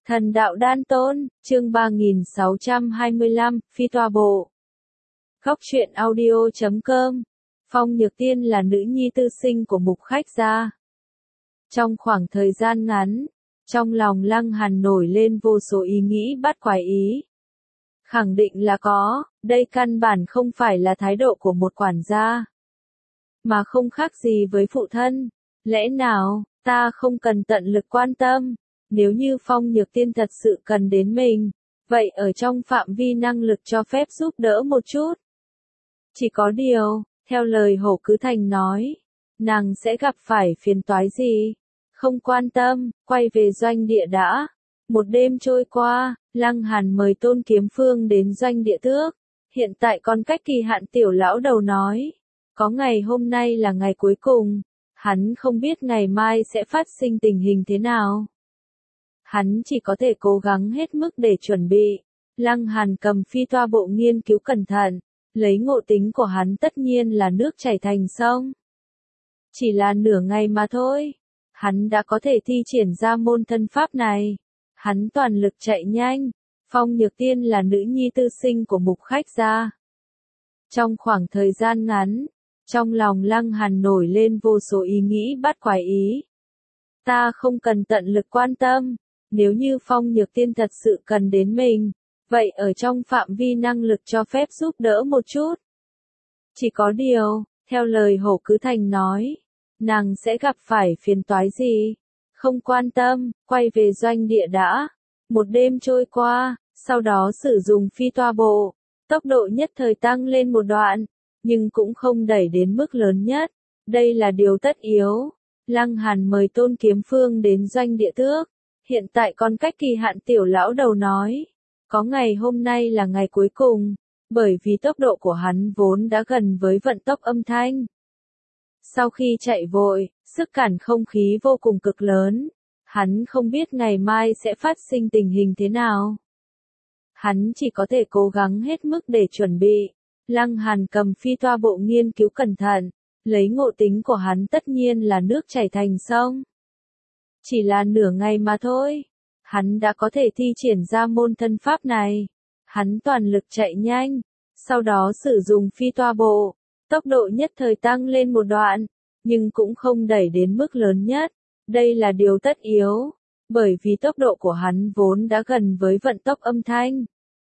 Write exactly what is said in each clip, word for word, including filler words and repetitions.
Thần đạo đan tôn, chương ba nghìn sáu trăm hai mươi lăm, phi toa bộ. Góc truyện audio chấm com. Phong Nhược Tiên là nữ nhi tư sinh của Mục Khách gia. Trong khoảng thời gian ngắn, trong lòng Lăng Hàn nổi lên vô số ý nghĩ bắt quái ý. Khẳng định là có, đây căn bản không phải là thái độ của một quản gia. Mà không khác gì với phụ thân. Lẽ nào, ta không cần tận lực quan tâm? Nếu như Phong Nhược Tiên thật sự cần đến mình, vậy ở trong phạm vi năng lực cho phép giúp đỡ một chút. Chỉ có điều, theo lời Hổ Cứ Thành nói, nàng sẽ gặp phải phiền toái gì? Không quan tâm, quay về doanh địa đã. Một đêm trôi qua, Lăng Hàn mời Tôn Kiếm Phương đến doanh địa tước. Hiện tại còn cách kỳ hạn tiểu lão đầu nói. Có ngày hôm nay là ngày cuối cùng, hắn không biết ngày mai sẽ phát sinh tình hình thế nào. Hắn chỉ có thể cố gắng hết mức để chuẩn bị. Lăng Hàn cầm phi toa bộ nghiên cứu cẩn thận, lấy ngộ tính của hắn tất nhiên là nước chảy thành sông. Chỉ là nửa ngày mà thôi, hắn đã có thể thi triển ra môn thân pháp này. Hắn toàn lực chạy nhanh. Phong Nhược Tiên là nữ nhi tư sinh của Mục Khách gia. Trong khoảng thời gian ngắn, trong lòng Lăng Hàn nổi lên vô số ý nghĩ bắt quái ý. Ta không cần tận lực quan tâm. Nếu như Phong Nhược Tiên thật sự cần đến mình, vậy ở trong phạm vi năng lực cho phép giúp đỡ một chút. Chỉ có điều, theo lời Hổ Cứ Thành nói, nàng sẽ gặp phải phiền toái gì? Không quan tâm, quay về doanh địa đã. Một đêm trôi qua, sau đó sử dụng phi toa bộ, tốc độ nhất thời tăng lên một đoạn, nhưng cũng không đẩy đến mức lớn nhất. Đây là điều tất yếu. Lăng Hàn mời Tôn Kiếm Phương đến doanh địa tước. Hiện tại còn cách kỳ hạn tiểu lão đầu nói. Có ngày hôm nay là ngày cuối cùng, bởi vì tốc độ của hắn vốn đã gần với vận tốc âm thanh. Sau khi chạy vội, sức cản không khí vô cùng cực lớn. Hắn không biết ngày mai sẽ phát sinh tình hình thế nào. Hắn chỉ có thể cố gắng hết mức để chuẩn bị. Lăng Hàn cầm phi toa bộ nghiên cứu cẩn thận, lấy ngộ tính của hắn tất nhiên là nước chảy thành sông. Chỉ là nửa ngày mà thôi, hắn đã có thể thi triển ra môn thân pháp này. Hắn toàn lực chạy nhanh, sau đó sử dụng phi toa bộ, tốc độ nhất thời tăng lên một đoạn, nhưng cũng không đẩy đến mức lớn nhất. Đây là điều tất yếu, bởi vì tốc độ của hắn vốn đã gần với vận tốc âm thanh.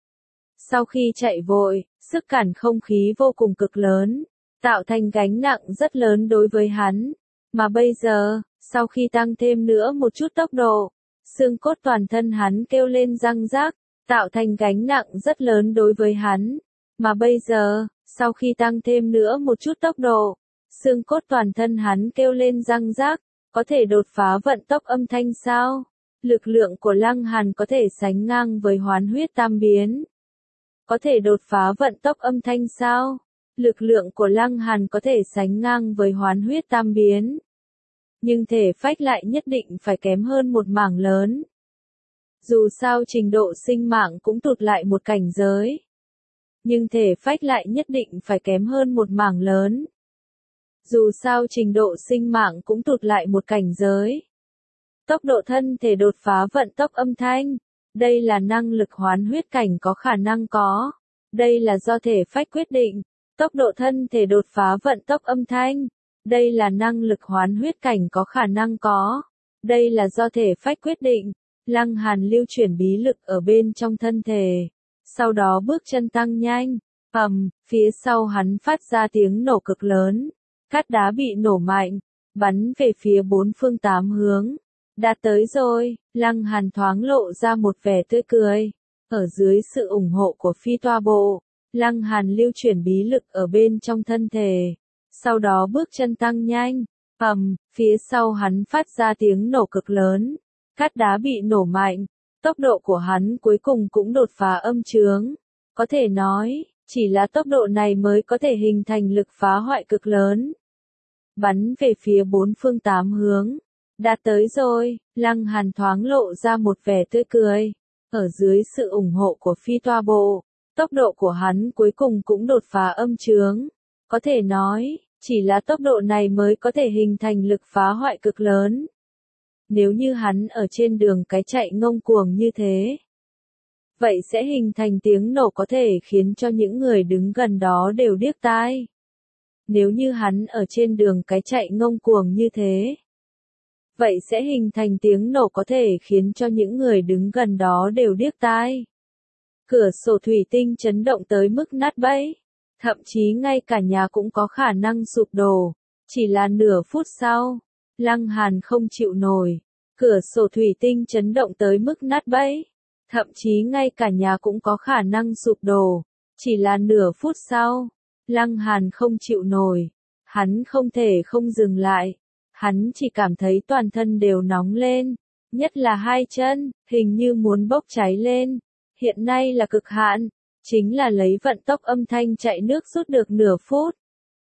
Sau khi chạy vội, sức cản không khí vô cùng cực lớn, tạo thành gánh nặng rất lớn đối với hắn. Mà bây giờ, sau khi tăng thêm nữa một chút tốc độ, xương cốt toàn thân hắn kêu lên răng rác, tạo thành gánh nặng rất lớn đối với hắn. Mà bây giờ, sau khi tăng thêm nữa một chút tốc độ, xương cốt toàn thân hắn kêu lên răng rác, có thể đột phá vận tốc âm thanh sao? Lực lượng của Lăng Hàn có thể sánh ngang với Hoán Huyết Tam Biến. Có thể đột phá vận tốc âm thanh sao? Lực lượng của Lăng Hàn có thể sánh ngang với Hoán Huyết Tam Biến. Nhưng thể phách lại nhất định phải kém hơn một mảng lớn. Dù sao trình độ sinh mạng cũng tụt lại một cảnh giới. Nhưng thể phách lại nhất định phải kém hơn một mảng lớn. Dù sao trình độ sinh mạng cũng tụt lại một cảnh giới. Tốc độ thân thể đột phá vận tốc âm thanh. Đây là năng lực hoán huyết cảnh có khả năng có. Đây là do thể phách quyết định. Tốc độ thân thể đột phá vận tốc âm thanh. Đây là năng lực hoán huyết cảnh có khả năng có. Đây là do thể phách quyết định. Lăng Hàn lưu chuyển bí lực ở bên trong thân thể. Sau đó bước chân tăng nhanh. Ầm, phía sau hắn phát ra tiếng nổ cực lớn. Cát đá bị nổ mạnh, bắn về phía bốn phương tám hướng. Đã tới rồi, Lăng Hàn thoáng lộ ra một vẻ tươi cười. Ở dưới sự ủng hộ của phi toa bộ, Lăng Hàn lưu chuyển bí lực ở bên trong thân thể. Sau đó bước chân tăng nhanh, ầm, phía sau hắn phát ra tiếng nổ cực lớn. Cát đá bị nổ mạnh, tốc độ của hắn cuối cùng cũng đột phá âm chướng. Có thể nói, chỉ là tốc độ này mới có thể hình thành lực phá hoại cực lớn. Bắn về phía bốn phương tám hướng. Đã tới rồi, Lăng Hàn thoáng lộ ra một vẻ tươi cười. Ở dưới sự ủng hộ của phi toa bộ, tốc độ của hắn cuối cùng cũng đột phá âm chướng. Có thể nói, chỉ là tốc độ này mới có thể hình thành lực phá hoại cực lớn. Nếu như hắn ở trên đường cái chạy ngông cuồng như thế, vậy sẽ hình thành tiếng nổ có thể khiến cho những người đứng gần đó đều điếc tai. Nếu như hắn ở trên đường cái chạy ngông cuồng như thế, vậy sẽ hình thành tiếng nổ có thể khiến cho những người đứng gần đó đều điếc tai. Cửa sổ thủy tinh chấn động tới mức nát bấy, thậm chí ngay cả nhà cũng có khả năng sụp đổ. Chỉ là nửa phút sau, Lăng Hàn không chịu nổi, cửa sổ thủy tinh chấn động tới mức nát bấy, thậm chí ngay cả nhà cũng có khả năng sụp đổ. Chỉ là nửa phút sau, Lăng Hàn không chịu nổi, hắn không thể không dừng lại, hắn chỉ cảm thấy toàn thân đều nóng lên, nhất là hai chân, hình như muốn bốc cháy lên. Hiện nay là cực hạn, chính là lấy vận tốc âm thanh chạy nước rút được nửa phút.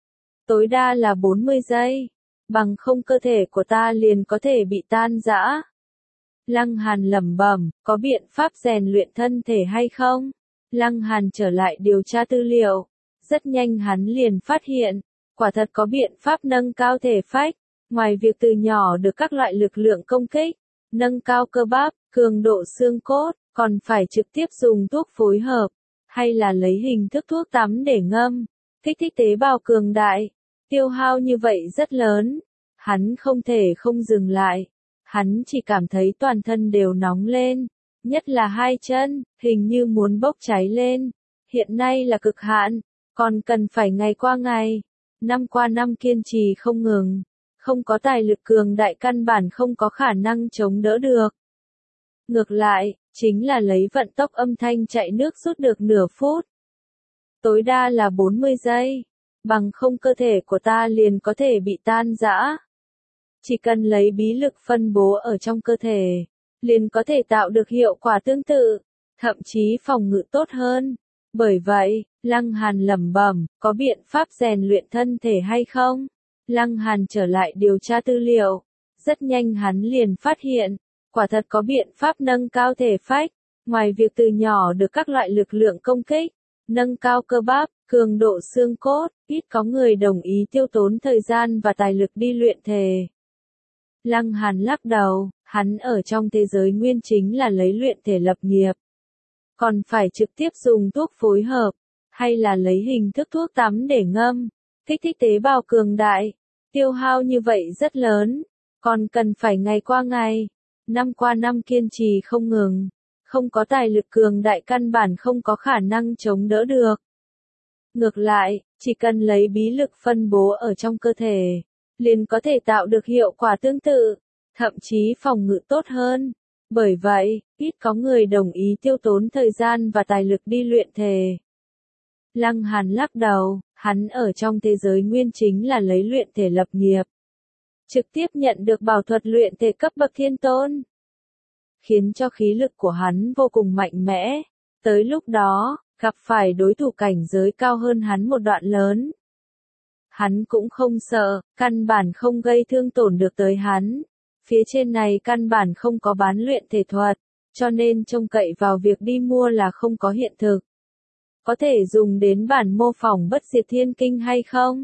Tối đa là bốn mươi giây, bằng không cơ thể của ta liền có thể bị tan rã. Lăng Hàn lẩm bẩm, có biện pháp rèn luyện thân thể hay không? Lăng Hàn trở lại điều tra tư liệu, rất nhanh hắn liền phát hiện, quả thật có biện pháp nâng cao thể phách, ngoài việc từ nhỏ được các loại lực lượng công kích, nâng cao cơ bắp, cường độ xương cốt, còn phải trực tiếp dùng thuốc phối hợp, hay là lấy hình thức thuốc tắm để ngâm, kích thích tế bào cường đại, tiêu hao như vậy rất lớn, hắn không thể không dừng lại, hắn chỉ cảm thấy toàn thân đều nóng lên, nhất là hai chân, hình như muốn bốc cháy lên, hiện nay là cực hạn, còn cần phải ngày qua ngày, năm qua năm kiên trì không ngừng, không có tài lực cường đại căn bản không có khả năng chống đỡ được. Ngược lại, chính là lấy vận tốc âm thanh chạy nước rút được nửa phút. Tối đa là bốn mươi giây, bằng không cơ thể của ta liền có thể bị tan rã. Chỉ cần lấy bí lực phân bố ở trong cơ thể, liền có thể tạo được hiệu quả tương tự, thậm chí phòng ngự tốt hơn. Bởi vậy, Lăng Hàn lẩm bẩm, có biện pháp rèn luyện thân thể hay không? Lăng Hàn trở lại điều tra tư liệu, rất nhanh hắn liền phát hiện, quả thật có biện pháp nâng cao thể phách, ngoài việc từ nhỏ được các loại lực lượng công kích, nâng cao cơ bắp, cường độ xương cốt, ít có người đồng ý tiêu tốn thời gian và tài lực đi luyện thể. Lăng Hàn lắc đầu, hắn ở trong thế giới nguyên chính là lấy luyện thể lập nghiệp. Còn phải trực tiếp dùng thuốc phối hợp, hay là lấy hình thức thuốc tắm để ngâm, kích thích tế bào cường đại, tiêu hao như vậy rất lớn, còn cần phải ngày qua ngày, năm qua năm kiên trì không ngừng, không có tài lực cường đại căn bản không có khả năng chống đỡ được. Ngược lại, chỉ cần lấy bí lực phân bố ở trong cơ thể, liền có thể tạo được hiệu quả tương tự, thậm chí phòng ngự tốt hơn. Bởi vậy, ít có người đồng ý tiêu tốn thời gian và tài lực đi luyện thể. Lăng Hàn lắc đầu, hắn ở trong thế giới nguyên chính là lấy luyện thể lập nghiệp. Trực tiếp nhận được bảo thuật luyện thể cấp bậc thiên tôn. Khiến cho khí lực của hắn vô cùng mạnh mẽ. Tới lúc đó, gặp phải đối thủ cảnh giới cao hơn hắn một đoạn lớn. Hắn cũng không sợ, căn bản không gây thương tổn được tới hắn. Phía trên này căn bản không có bán luyện thể thuật, cho nên trông cậy vào việc đi mua là không có hiện thực. Có thể dùng đến bản mô phỏng bất diệt thiên kinh hay không?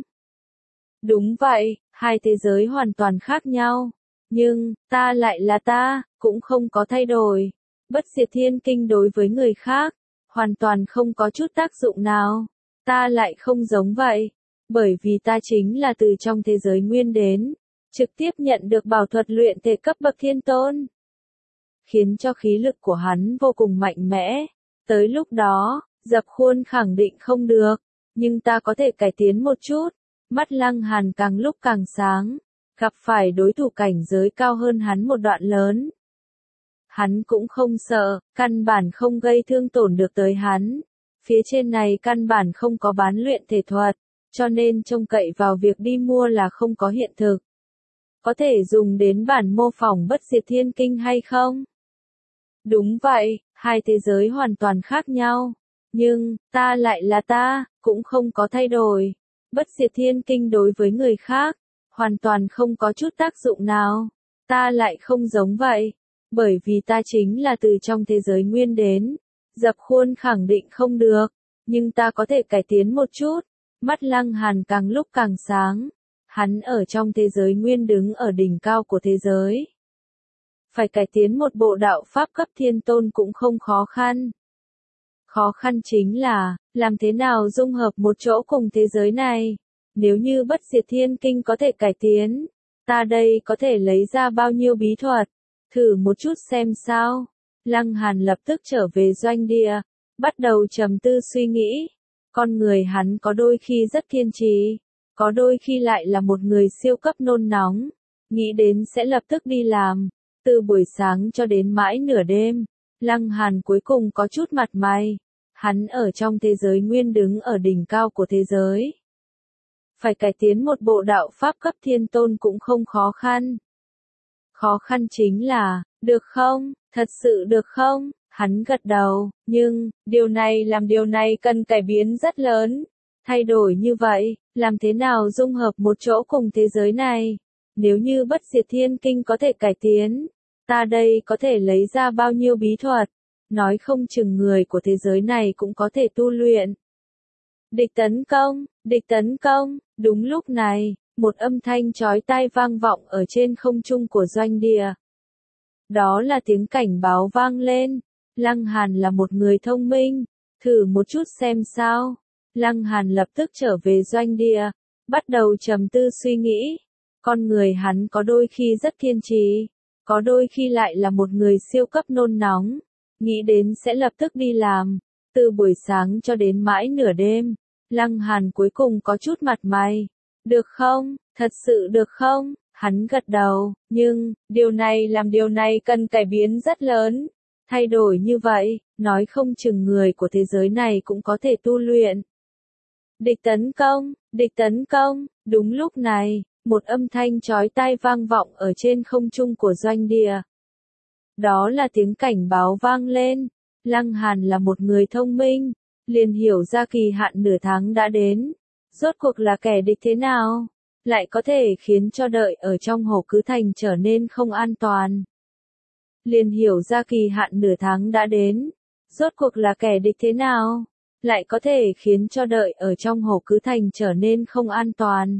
Đúng vậy, hai thế giới hoàn toàn khác nhau. Nhưng, ta lại là ta, cũng không có thay đổi. Bất diệt thiên kinh đối với người khác, hoàn toàn không có chút tác dụng nào. Ta lại không giống vậy. Bởi vì ta chính là từ trong thế giới nguyên đến. Trực tiếp nhận được bảo thuật luyện thể cấp bậc thiên tôn. Khiến cho khí lực của hắn vô cùng mạnh mẽ. Tới lúc đó, dập khuôn khẳng định không được. Nhưng ta có thể cải tiến một chút. Mắt Lăng Hàn càng lúc càng sáng. Gặp phải đối thủ cảnh giới cao hơn hắn một đoạn lớn. Hắn cũng không sợ, căn bản không gây thương tổn được tới hắn. Phía trên này căn bản không có bán luyện thể thuật. Cho nên trông cậy vào việc đi mua là không có hiện thực. Có thể dùng đến bản mô phỏng bất diệt thiên kinh hay không? Đúng vậy, hai thế giới hoàn toàn khác nhau. Nhưng, ta lại là ta, cũng không có thay đổi. Bất diệt thiên kinh đối với người khác, hoàn toàn không có chút tác dụng nào. Ta lại không giống vậy. Bởi vì ta chính là từ trong thế giới nguyên đến. Dập khuôn khẳng định không được. Nhưng ta có thể cải tiến một chút. Mắt Lăng Hàn càng lúc càng sáng. Hắn ở trong thế giới nguyên đứng ở đỉnh cao của thế giới. Phải cải tiến một bộ đạo pháp cấp thiên tôn cũng không khó khăn. Khó khăn chính là, làm thế nào dung hợp một chỗ cùng thế giới này. Nếu như bất diệt thiên kinh có thể cải tiến, ta đây có thể lấy ra bao nhiêu bí thuật, thử một chút xem sao. Lăng Hàn lập tức trở về doanh địa, bắt đầu trầm tư suy nghĩ. Con người hắn có đôi khi rất kiên trì, có đôi khi lại là một người siêu cấp nôn nóng, nghĩ đến sẽ lập tức đi làm, từ buổi sáng cho đến mãi nửa đêm. Lăng Hàn cuối cùng có chút mặt mày, hắn ở trong thế giới nguyên đứng ở đỉnh cao của thế giới. Phải cải tiến một bộ đạo pháp cấp thiên tôn cũng không khó khăn. Khó khăn chính là, được không, thật sự được không? Hắn gật đầu, nhưng, điều này làm điều này cần cải biến rất lớn. Thay đổi như vậy, làm thế nào dung hợp một chỗ cùng thế giới này? Nếu như bất diệt thiên kinh có thể cải tiến, ta đây có thể lấy ra bao nhiêu bí thuật, nói không chừng người của thế giới này cũng có thể tu luyện. Địch tấn công, địch tấn công, đúng lúc này, một âm thanh chói tai vang vọng ở trên không trung của doanh địa. Đó là tiếng cảnh báo vang lên. Lăng Hàn là một người thông minh, thử một chút xem sao. Lăng Hàn lập tức trở về doanh địa, bắt đầu trầm tư suy nghĩ. Con người hắn có đôi khi rất kiên trì, có đôi khi lại là một người siêu cấp nôn nóng, nghĩ đến sẽ lập tức đi làm, từ buổi sáng cho đến mãi nửa đêm. Lăng Hàn cuối cùng có chút mặt mày. Được không, thật sự được không? Hắn gật đầu, nhưng, điều này làm điều này cần cải biến rất lớn. Thay đổi như vậy, nói không chừng người của thế giới này cũng có thể tu luyện. Địch tấn công, địch tấn công, đúng lúc này, một âm thanh chói tai vang vọng ở trên không trung của doanh địa. Đó là tiếng cảnh báo vang lên. Lăng Hàn là một người thông minh, liền hiểu ra kỳ hạn nửa tháng đã đến. Rốt cuộc là kẻ địch thế nào, lại có thể khiến cho đợi ở trong Hổ Cứ Thành trở nên không an toàn. Liền hiểu ra kỳ hạn nửa tháng đã đến. Rốt cuộc là kẻ địch thế nào, lại có thể khiến cho đợi ở trong Hổ Cứ Thành trở nên không an toàn.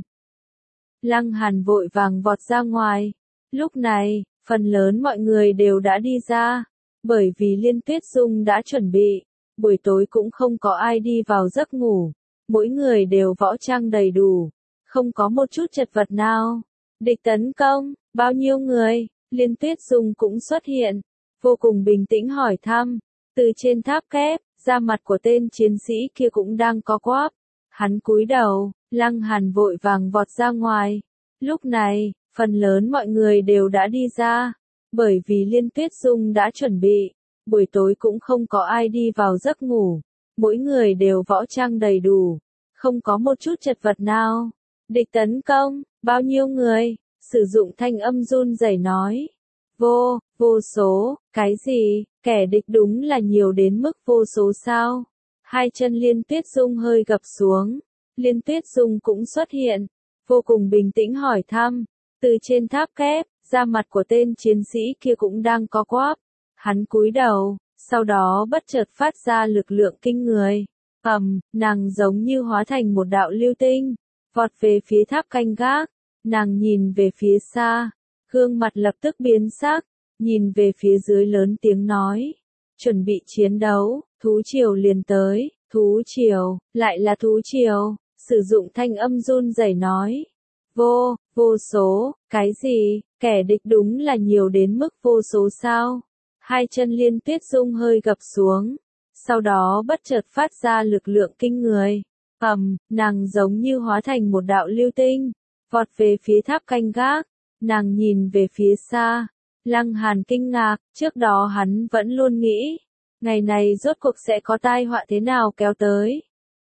Lăng Hàn vội vàng vọt ra ngoài. Lúc này, phần lớn mọi người đều đã đi ra, bởi vì Liên Tuyết Dung đã chuẩn bị. Buổi tối cũng không có ai đi vào giấc ngủ, mỗi người đều võ trang đầy đủ, không có một chút chật vật nào. Địch tấn công, bao nhiêu người? Liên Tuyết Dung cũng xuất hiện, vô cùng bình tĩnh hỏi thăm. Từ trên tháp kép, da mặt của tên chiến sĩ kia cũng đang co quắp. Hắn cúi đầu, Lăng Hàn vội vàng vọt ra ngoài. Lúc này, phần lớn mọi người đều đã đi ra, bởi vì Liên Tuyết Dung đã chuẩn bị. Buổi tối cũng không có ai đi vào giấc ngủ, mỗi người đều võ trang đầy đủ, không có một chút chật vật nào. Địch tấn công, bao nhiêu người? Sử dụng thanh âm run rẩy nói. Vô, vô số, cái gì, kẻ địch đúng là nhiều đến mức vô số sao? Hai chân Liên Tuyết Dung hơi gập xuống, Liên Tuyết Dung cũng xuất hiện, vô cùng bình tĩnh hỏi thăm. Từ trên tháp kép, da mặt của tên chiến sĩ kia cũng đang co quắp. Hắn cúi đầu, sau đó bất chợt phát ra lực lượng kinh người. Ầm, nàng giống như hóa thành một đạo lưu tinh, vọt về phía tháp canh gác. Nàng nhìn về phía xa, gương mặt lập tức biến sắc, nhìn về phía dưới lớn tiếng nói. Chuẩn bị chiến đấu, thú triều liền tới, thú triều, lại là thú triều, sử dụng thanh âm run rẩy nói. Vô, vô số, cái gì, kẻ địch đúng là nhiều đến mức vô số sao? Hai chân Liên Tuyết Dung hơi gập xuống, sau đó bất chợt phát ra lực lượng kinh người. Ầm, nàng giống như hóa thành một đạo lưu tinh, vọt về phía tháp canh gác. Nàng nhìn về phía xa, Lăng Hàn kinh ngạc, trước đó hắn vẫn luôn nghĩ, ngày này rốt cuộc sẽ có tai họa thế nào kéo tới.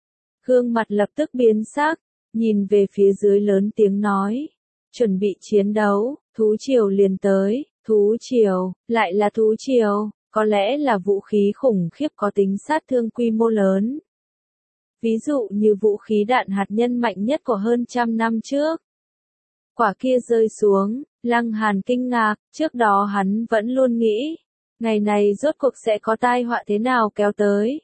Gương mặt lập tức biến sắc, nhìn về phía dưới lớn tiếng nói, chuẩn bị chiến đấu, thú triều liền tới. Thú triều, lại là thú triều, có lẽ là vũ khí khủng khiếp có tính sát thương quy mô lớn. Ví dụ như vũ khí đạn hạt nhân mạnh nhất của hơn trăm năm trước. Quả kia rơi xuống, Lăng Hàn kinh ngạc, trước đó hắn vẫn luôn nghĩ, ngày này rốt cuộc sẽ có tai họa thế nào kéo tới.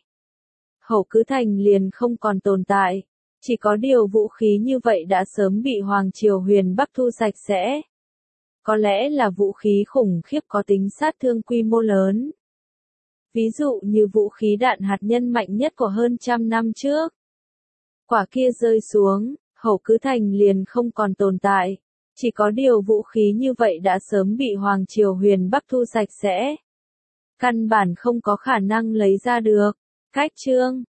Hổ Cứ Thành liền không còn tồn tại, chỉ có điều vũ khí như vậy đã sớm bị Hoàng Triều Huyền Bắc thu sạch sẽ. Có lẽ là vũ khí khủng khiếp có tính sát thương quy mô lớn. Ví dụ như vũ khí đạn hạt nhân mạnh nhất của hơn trăm năm trước. Quả kia rơi xuống, Hậu Cứ Thành liền không còn tồn tại. Chỉ có điều vũ khí như vậy đã sớm bị Hoàng Triều Huyền Bắc thu sạch sẽ. Căn bản không có khả năng lấy ra được. Cách chương